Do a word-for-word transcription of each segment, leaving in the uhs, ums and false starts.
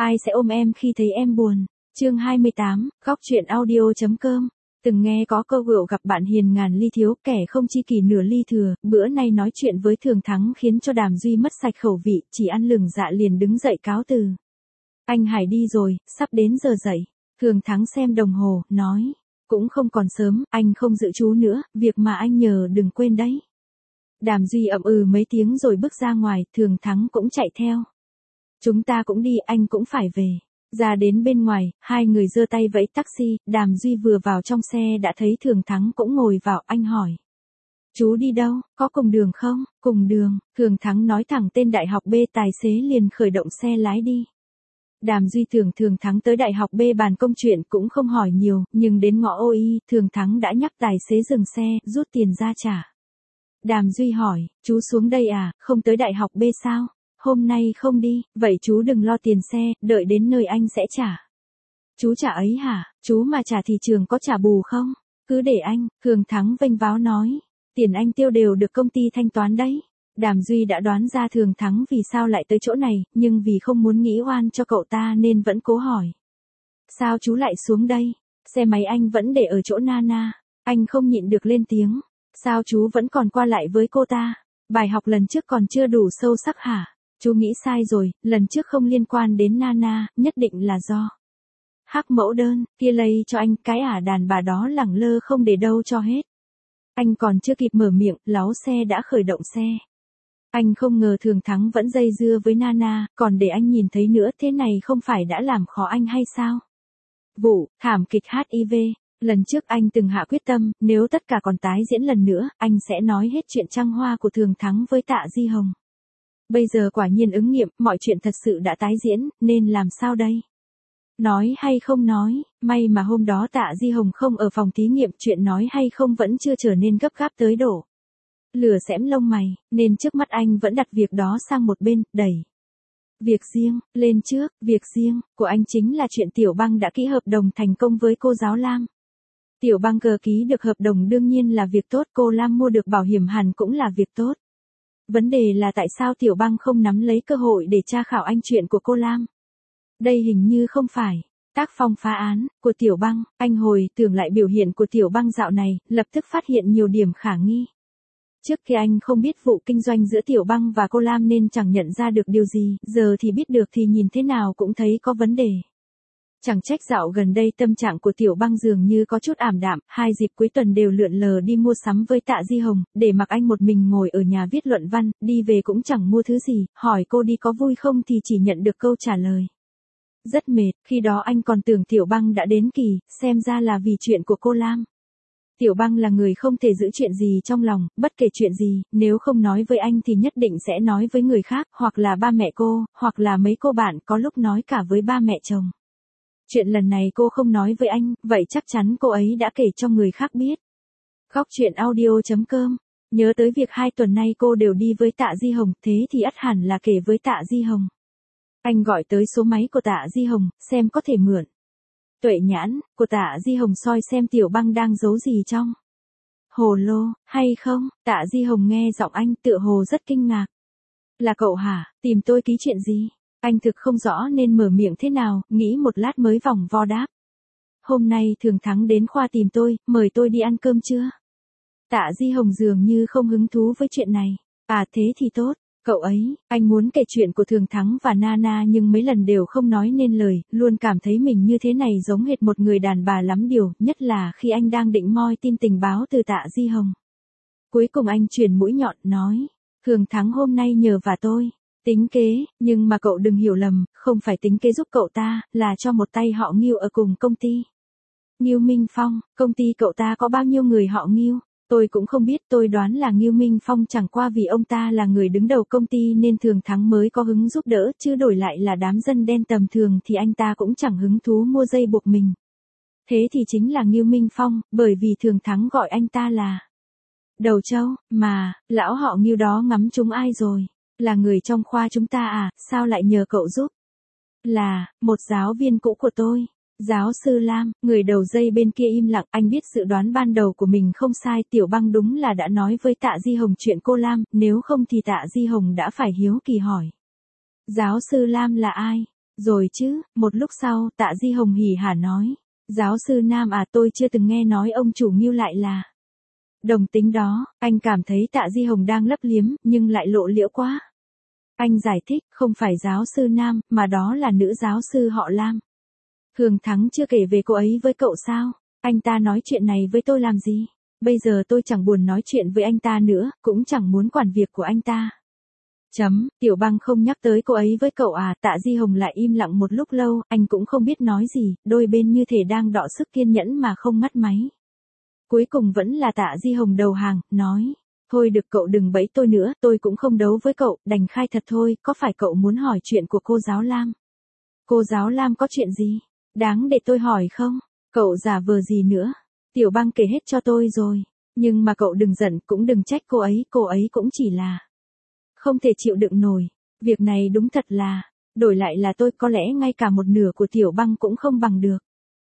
Ai sẽ ôm em khi thấy em buồn? Chương hai mươi tám, góc truyện audio.com. Từng nghe có câu gượng gặp bạn hiền ngàn ly thiếu, kẻ không chi kỷ nửa ly thừa. Bữa nay nói chuyện với Thường Thắng khiến cho Đàm Duy mất sạch khẩu vị, chỉ ăn lửng dạ liền đứng dậy cáo từ. Anh Hải đi rồi, sắp đến giờ dậy. Thường Thắng xem đồng hồ, nói. Cũng không còn sớm, anh không dự chú nữa, việc mà anh nhờ đừng quên đấy. Đàm Duy ậm ừ mấy tiếng rồi bước ra ngoài, Thường Thắng cũng chạy theo. Chúng ta cũng đi, anh cũng phải về. Ra đến bên ngoài, hai người giơ tay vẫy taxi, Đàm Duy vừa vào trong xe đã thấy Thường Thắng cũng ngồi vào, anh hỏi. Chú đi đâu, có cùng đường không? Cùng đường, Thường Thắng nói thẳng tên đại học B, tài xế liền khởi động xe lái đi. Đàm Duy tưởng Thường Thắng tới đại học B bàn công chuyện cũng không hỏi nhiều, nhưng đến ngõ ô y, Thường Thắng đã nhắc tài xế dừng xe, rút tiền ra trả. Đàm Duy hỏi, chú xuống đây à, không tới đại học B sao? Hôm nay không đi, vậy chú đừng lo tiền xe, đợi đến nơi anh sẽ trả. Chú trả ấy hả, chú mà trả thì trường có trả bù không? Cứ để anh, Thường Thắng vênh váo nói. Tiền anh tiêu đều được công ty thanh toán đấy. Đàm Duy đã đoán ra Thường Thắng vì sao lại tới chỗ này, nhưng vì không muốn nghĩ oan cho cậu ta nên vẫn cố hỏi. Sao chú lại xuống đây? Xe máy anh vẫn để ở chỗ Nana. Anh không nhịn được lên tiếng. Sao chú vẫn còn qua lại với cô ta? Bài học lần trước còn chưa đủ sâu sắc hả? Chú nghĩ sai rồi, lần trước không liên quan đến Nana, nhất định là do Hắc mẫu đơn, kia lây cho anh, cái ả đàn bà đó lẳng lơ không để đâu cho hết. Anh còn chưa kịp mở miệng, láu xe đã khởi động xe. Anh không ngờ Thường Thắng vẫn dây dưa với Nana, còn để anh nhìn thấy nữa, thế này không phải đã làm khó anh hay sao? Vụ, thảm kịch hát i vê. Lần trước anh từng hạ quyết tâm, nếu tất cả còn tái diễn lần nữa, anh sẽ nói hết chuyện trăng hoa của Thường Thắng với Tạ Di Hồng. Bây giờ quả nhiên ứng nghiệm, mọi chuyện thật sự đã tái diễn, nên làm sao đây? Nói hay không nói, may mà hôm đó Tạ Di Hồng không ở phòng thí nghiệm, chuyện nói hay không vẫn chưa trở nên gấp gáp tới độ lửa xém lông mày, nên trước mắt anh vẫn đặt việc đó sang một bên, đẩy việc riêng lên trước. Việc riêng của anh chính là chuyện Tiểu Băng đã ký hợp đồng thành công với cô giáo Lam. Tiểu Băng cờ ký được hợp đồng đương nhiên là việc tốt, cô Lam mua được bảo hiểm hẳn cũng là việc tốt. Vấn đề là tại sao Tiểu Băng không nắm lấy cơ hội để tra khảo anh chuyện của cô Lam. Đây hình như không phải tác phong phá án của Tiểu Băng. Anh hồi tưởng lại biểu hiện của Tiểu Băng dạo này, lập tức phát hiện nhiều điểm khả nghi. Trước khi anh không biết vụ kinh doanh giữa Tiểu Băng và cô Lam nên chẳng nhận ra được điều gì, giờ thì biết được thì nhìn thế nào cũng thấy có vấn đề. Chẳng trách dạo gần đây tâm trạng của Tiểu Băng dường như có chút ảm đạm, hai dịp cuối tuần đều lượn lờ đi mua sắm với Tạ Di Hồng, để mặc anh một mình ngồi ở nhà viết luận văn, đi về cũng chẳng mua thứ gì, hỏi cô đi có vui không thì chỉ nhận được câu trả lời. Rất mệt, khi đó anh còn tưởng Tiểu Băng đã đến kỳ, xem ra là vì chuyện của cô Lam. Tiểu Băng là người không thể giữ chuyện gì trong lòng, bất kể chuyện gì, nếu không nói với anh thì nhất định sẽ nói với người khác, hoặc là ba mẹ cô, hoặc là mấy cô bạn, có lúc nói cả với ba mẹ chồng. Chuyện lần này cô không nói với anh, vậy chắc chắn cô ấy đã kể cho người khác biết. Góc truyện audio.com. Nhớ tới việc hai tuần nay cô đều đi với Tạ Di Hồng, thế thì ắt hẳn là kể với Tạ Di Hồng. Anh gọi tới số máy của Tạ Di Hồng, xem có thể mượn tuệ nhãn của Tạ Di Hồng soi xem Tiểu Băng đang giấu gì trong hồ lô, hay không? Tạ Di Hồng nghe giọng anh tựa hồ rất kinh ngạc. Là cậu hả, tìm tôi ký chuyện gì? Anh thực không rõ nên mở miệng thế nào, nghĩ một lát mới vòng vo đáp. Hôm nay Thường Thắng đến khoa tìm tôi, mời tôi đi ăn cơm chưa? Tạ Di Hồng dường như không hứng thú với chuyện này. À thế thì tốt, cậu ấy, anh muốn kể chuyện của Thường Thắng và Nana nhưng mấy lần đều không nói nên lời, luôn cảm thấy mình như thế này giống hệt một người đàn bà lắm điều, nhất là khi anh đang định moi tin tình báo từ Tạ Di Hồng. Cuối cùng anh chuyển mũi nhọn, nói, Thường Thắng hôm nay nhờ vả tôi tính kế, nhưng mà cậu đừng hiểu lầm, không phải tính kế giúp cậu ta, là cho một tay họ Ngưu ở cùng công ty. Ngưu Minh Phong, công ty cậu ta có bao nhiêu người họ Ngưu? Tôi cũng không biết, tôi đoán là Ngưu Minh Phong chẳng qua vì ông ta là người đứng đầu công ty nên Thường Thắng mới có hứng giúp đỡ, chứ đổi lại là đám dân đen tầm thường thì anh ta cũng chẳng hứng thú mua dây buộc mình. Thế thì chính là Ngưu Minh Phong, bởi vì Thường Thắng gọi anh ta là Đầu Trâu, mà, lão họ Ngưu đó ngắm trúng ai rồi? Là người trong khoa chúng ta à, sao lại nhờ cậu giúp? Là, một giáo viên cũ của tôi. Giáo sư Lam, người đầu dây bên kia im lặng, anh biết dự đoán ban đầu của mình không sai, Tiểu Băng đúng là đã nói với Tạ Di Hồng chuyện cô Lam, nếu không thì Tạ Di Hồng đã phải hiếu kỳ hỏi. Giáo sư Lam là ai? Rồi chứ, một lúc sau, Tạ Di Hồng hỉ hả nói. Giáo sư Nam à, tôi chưa từng nghe nói ông chủ Ngưu lại là đồng tính đó. Anh cảm thấy Tạ Di Hồng đang lấp liếm, nhưng lại lộ liễu quá. Anh giải thích, không phải giáo sư Nam, mà đó là nữ giáo sư họ Lam. Thường Thắng chưa kể về cô ấy với cậu sao? Anh ta nói chuyện này với tôi làm gì? Bây giờ tôi chẳng buồn nói chuyện với anh ta nữa, cũng chẳng muốn quản việc của anh ta. Chấm, Tiểu Băng không nhắc tới cô ấy với cậu à? Tạ Di Hồng lại im lặng một lúc lâu, anh cũng không biết nói gì, đôi bên như thể đang đọ sức kiên nhẫn mà không ngắt máy. Cuối cùng vẫn là Tạ Di Hồng đầu hàng, nói. Thôi được cậu đừng bẫy tôi nữa, tôi cũng không đấu với cậu, đành khai thật thôi, có phải cậu muốn hỏi chuyện của cô giáo Lam? Cô giáo Lam có chuyện gì? Đáng để tôi hỏi không? Cậu giả vờ gì nữa? Tiểu Băng kể hết cho tôi rồi. Nhưng mà cậu đừng giận, cũng đừng trách cô ấy, cô ấy cũng chỉ là không thể chịu đựng nổi. Việc này đúng thật là, đổi lại là tôi có lẽ ngay cả một nửa của Tiểu Băng cũng không bằng được.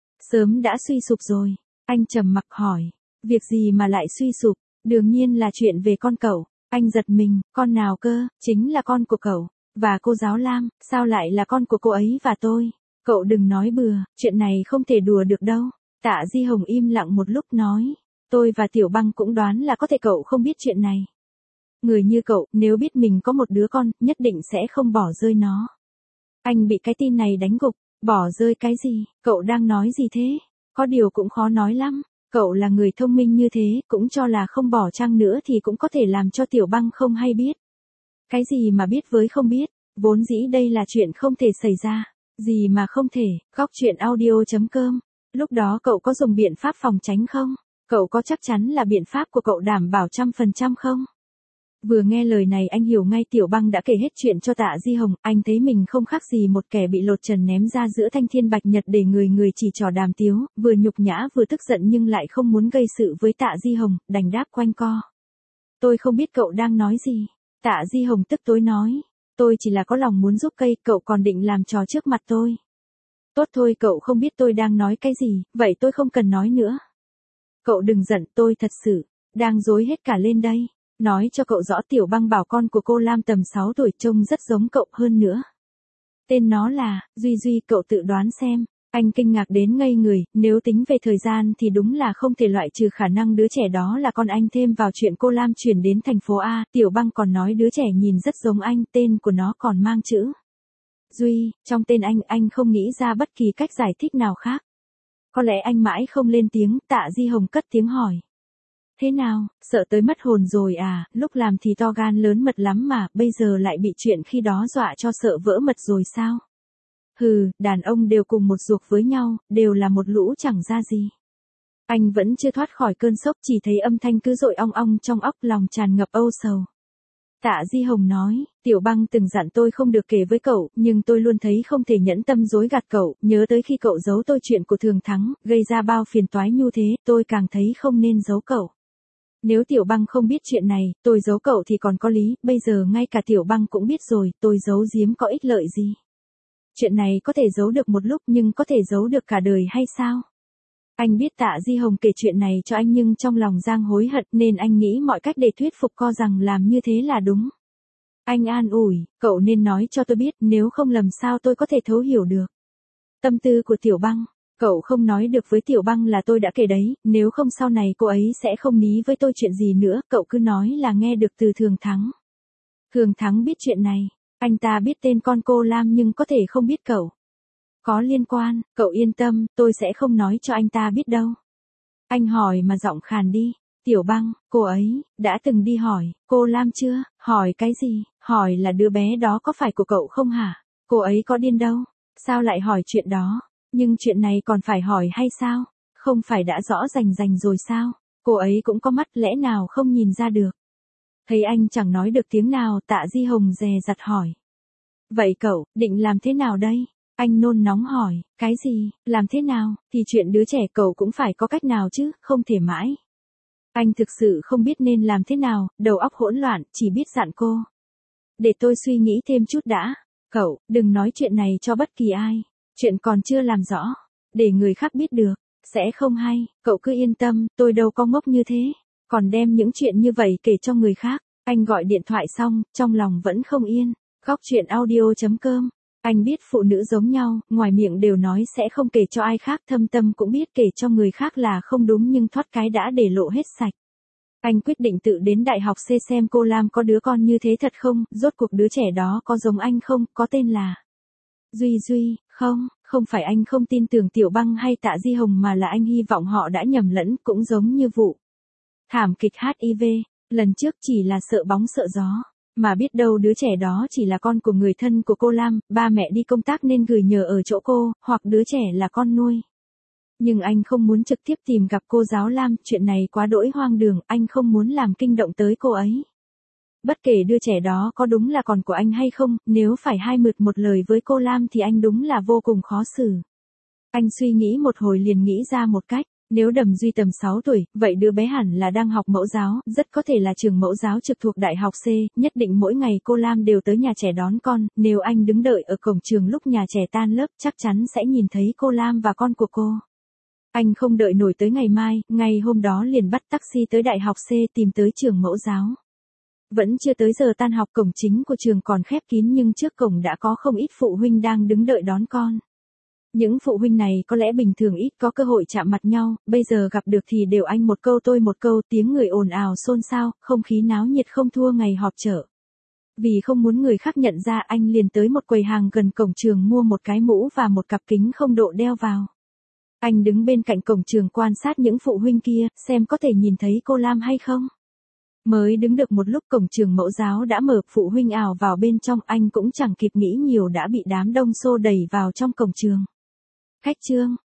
Sớm đã suy sụp rồi. Anh trầm mặc hỏi. Việc gì mà lại suy sụp? Đương nhiên là chuyện về con cậu. Anh giật mình, con nào cơ? Chính là con của cậu. Và cô giáo Lam, sao lại là con của cô ấy và tôi? Cậu đừng nói bừa, chuyện này không thể đùa được đâu. Tạ Di Hồng im lặng một lúc nói. Tôi và Tiểu Băng cũng đoán là có thể cậu không biết chuyện này. Người như cậu, nếu biết mình có một đứa con, nhất định sẽ không bỏ rơi nó. Anh bị cái tin này đánh gục. Bỏ rơi cái gì? Cậu đang nói gì thế? Có điều cũng khó nói lắm. Cậu là người thông minh như thế, cũng cho là không bỏ chăng nữa thì cũng có thể làm cho Tiểu Băng không hay biết. Cái gì mà biết với không biết, vốn dĩ đây là chuyện không thể xảy ra. Gì mà không thể, góc chuyện audio chấm com. Lúc đó cậu có dùng biện pháp phòng tránh không? Cậu có chắc chắn là biện pháp của cậu đảm bảo trăm phần trăm không? Vừa nghe lời này anh hiểu ngay Tiểu Băng đã kể hết chuyện cho Tạ Di Hồng, anh thấy mình không khác gì một kẻ bị lột trần ném ra giữa thanh thiên bạch nhật để người người chỉ trò đàm tiếu, vừa nhục nhã vừa tức giận nhưng lại không muốn gây sự với Tạ Di Hồng, đành đáp quanh co. Tôi không biết cậu đang nói gì. Tạ Di Hồng tức tối nói. Tôi chỉ là có lòng muốn giúp cây, cậu còn định làm trò trước mặt tôi. Tốt thôi, cậu không biết tôi đang nói cái gì, vậy tôi không cần nói nữa. Cậu đừng giận, tôi thật sự đang dối hết cả lên đây. Nói cho cậu rõ, Tiểu Băng bảo con của cô Lam tầm sáu tuổi trông rất giống cậu hơn nữa. Tên nó là Duy Duy, cậu tự đoán xem. Anh kinh ngạc đến ngây người, nếu tính về thời gian thì đúng là không thể loại trừ khả năng đứa trẻ đó là con anh. Thêm vào chuyện cô Lam chuyển đến thành phố A, Tiểu Băng còn nói đứa trẻ nhìn rất giống anh, tên của nó còn mang chữ Duy, trong tên anh, anh không nghĩ ra bất kỳ cách giải thích nào khác. Có lẽ anh mãi không lên tiếng, Tạ Di Hồng cất tiếng hỏi. Thế nào, sợ tới mất hồn rồi à, lúc làm thì to gan lớn mật lắm mà, bây giờ lại bị chuyện khi đó dọa cho sợ vỡ mật rồi sao? Hừ, đàn ông đều cùng một ruột với nhau, đều là một lũ chẳng ra gì. Anh vẫn chưa thoát khỏi cơn sốc, chỉ thấy âm thanh cứ dội ong ong trong óc, lòng tràn ngập âu sầu. Tạ Di Hồng nói, Tiểu Băng từng dặn tôi không được kể với cậu, nhưng tôi luôn thấy không thể nhẫn tâm dối gạt cậu, nhớ tới khi cậu giấu tôi chuyện của Thường Thắng, gây ra bao phiền toái như thế, tôi càng thấy không nên giấu cậu. Nếu Tiểu Băng không biết chuyện này, tôi giấu cậu thì còn có lý, bây giờ ngay cả Tiểu Băng cũng biết rồi, tôi giấu giếm có ích lợi gì. Chuyện này có thể giấu được một lúc nhưng có thể giấu được cả đời hay sao? Anh biết Tạ Di Hồng kể chuyện này cho anh nhưng trong lòng Giang hối hận nên anh nghĩ mọi cách để thuyết phục co rằng làm như thế là đúng. Anh an ủi, cậu nên nói cho tôi biết, nếu không làm sao tôi có thể thấu hiểu được tâm tư của Tiểu Băng. Cậu không nói được với Tiểu Băng là tôi đã kể đấy, nếu không sau này cô ấy sẽ không ní với tôi chuyện gì nữa, cậu cứ nói là nghe được từ Thường Thắng. Thường Thắng biết chuyện này, anh ta biết tên con cô Lam nhưng có thể không biết cậu. Có liên quan, cậu yên tâm, tôi sẽ không nói cho anh ta biết đâu. Anh hỏi mà giọng khàn đi. Tiểu Băng, cô ấy, đã từng đi hỏi, cô Lam chưa? Hỏi cái gì? Hỏi là đứa bé đó có phải của cậu không hả? Cô ấy có điên đâu. Sao lại hỏi chuyện đó? Nhưng chuyện này còn phải hỏi hay sao? Không phải đã rõ rành rành rồi sao? Cô ấy cũng có mắt, lẽ nào không nhìn ra được? Thấy anh chẳng nói được tiếng nào, Tạ Di Hồng dè dặt hỏi. Vậy cậu, định làm thế nào đây? Anh nôn nóng hỏi, cái gì, làm thế nào, thì chuyện đứa trẻ cậu cũng phải có cách nào chứ, không thể mãi. Anh thực sự không biết nên làm thế nào, đầu óc hỗn loạn, chỉ biết dặn cô. Để tôi suy nghĩ thêm chút đã. Cậu, đừng nói chuyện này cho bất kỳ ai. Chuyện còn chưa làm rõ. Để người khác biết được, sẽ không hay, cậu cứ yên tâm, tôi đâu có ngốc như thế. Còn đem những chuyện như vậy kể cho người khác. Anh gọi điện thoại xong, trong lòng vẫn không yên. Góc chuyện audio chấm com Anh biết phụ nữ giống nhau, ngoài miệng đều nói sẽ không kể cho ai khác, thâm tâm cũng biết kể cho người khác là không đúng nhưng thoát cái đã để lộ hết sạch. Anh quyết định tự đến đại học C xem cô Lam có đứa con như thế thật không, rốt cuộc đứa trẻ đó có giống anh không, có tên là Duy Duy, không, không phải anh không tin tưởng Tiểu Băng hay Tạ Di Hồng mà là anh hy vọng họ đã nhầm lẫn, cũng giống như vụ thảm kịch H I V, lần trước chỉ là sợ bóng sợ gió. Mà biết đâu đứa trẻ đó chỉ là con của người thân của cô Lam, ba mẹ đi công tác nên gửi nhờ ở chỗ cô, hoặc đứa trẻ là con nuôi. Nhưng anh không muốn trực tiếp tìm gặp cô giáo Lam, chuyện này quá đỗi hoang đường, anh không muốn làm kinh động tới cô ấy. Bất kể đứa trẻ đó có đúng là con của anh hay không, nếu phải hai mượt một lời với cô Lam thì anh đúng là vô cùng khó xử. Anh suy nghĩ một hồi liền nghĩ ra một cách. Nếu Đầm Duy tầm sáu tuổi, vậy đứa bé hẳn là đang học mẫu giáo, rất có thể là trường mẫu giáo trực thuộc đại học C, nhất định mỗi ngày cô Lam đều tới nhà trẻ đón con, nếu anh đứng đợi ở cổng trường lúc nhà trẻ tan lớp chắc chắn sẽ nhìn thấy cô Lam và con của cô. Anh không đợi nổi tới ngày mai, ngày hôm đó liền bắt taxi tới đại học C tìm tới trường mẫu giáo. Vẫn chưa tới giờ tan học, cổng chính của trường còn khép kín nhưng trước cổng đã có không ít phụ huynh đang đứng đợi đón con. Những phụ huynh này có lẽ bình thường ít có cơ hội chạm mặt nhau, bây giờ gặp được thì đều anh một câu tôi một câu, tiếng người ồn ào xôn xao, không khí náo nhiệt không thua ngày họp chợ. Vì không muốn người khác nhận ra, anh liền tới một quầy hàng gần cổng trường mua một cái mũ và một cặp kính không độ đeo vào. Anh đứng bên cạnh cổng trường quan sát những phụ huynh kia, xem có thể nhìn thấy cô Lam hay không. Mới đứng được một lúc cổng trường mẫu giáo đã mở, phụ huynh ào vào bên trong, anh cũng chẳng kịp nghĩ nhiều đã bị đám đông xô đẩy vào trong cổng trường. Khách trương,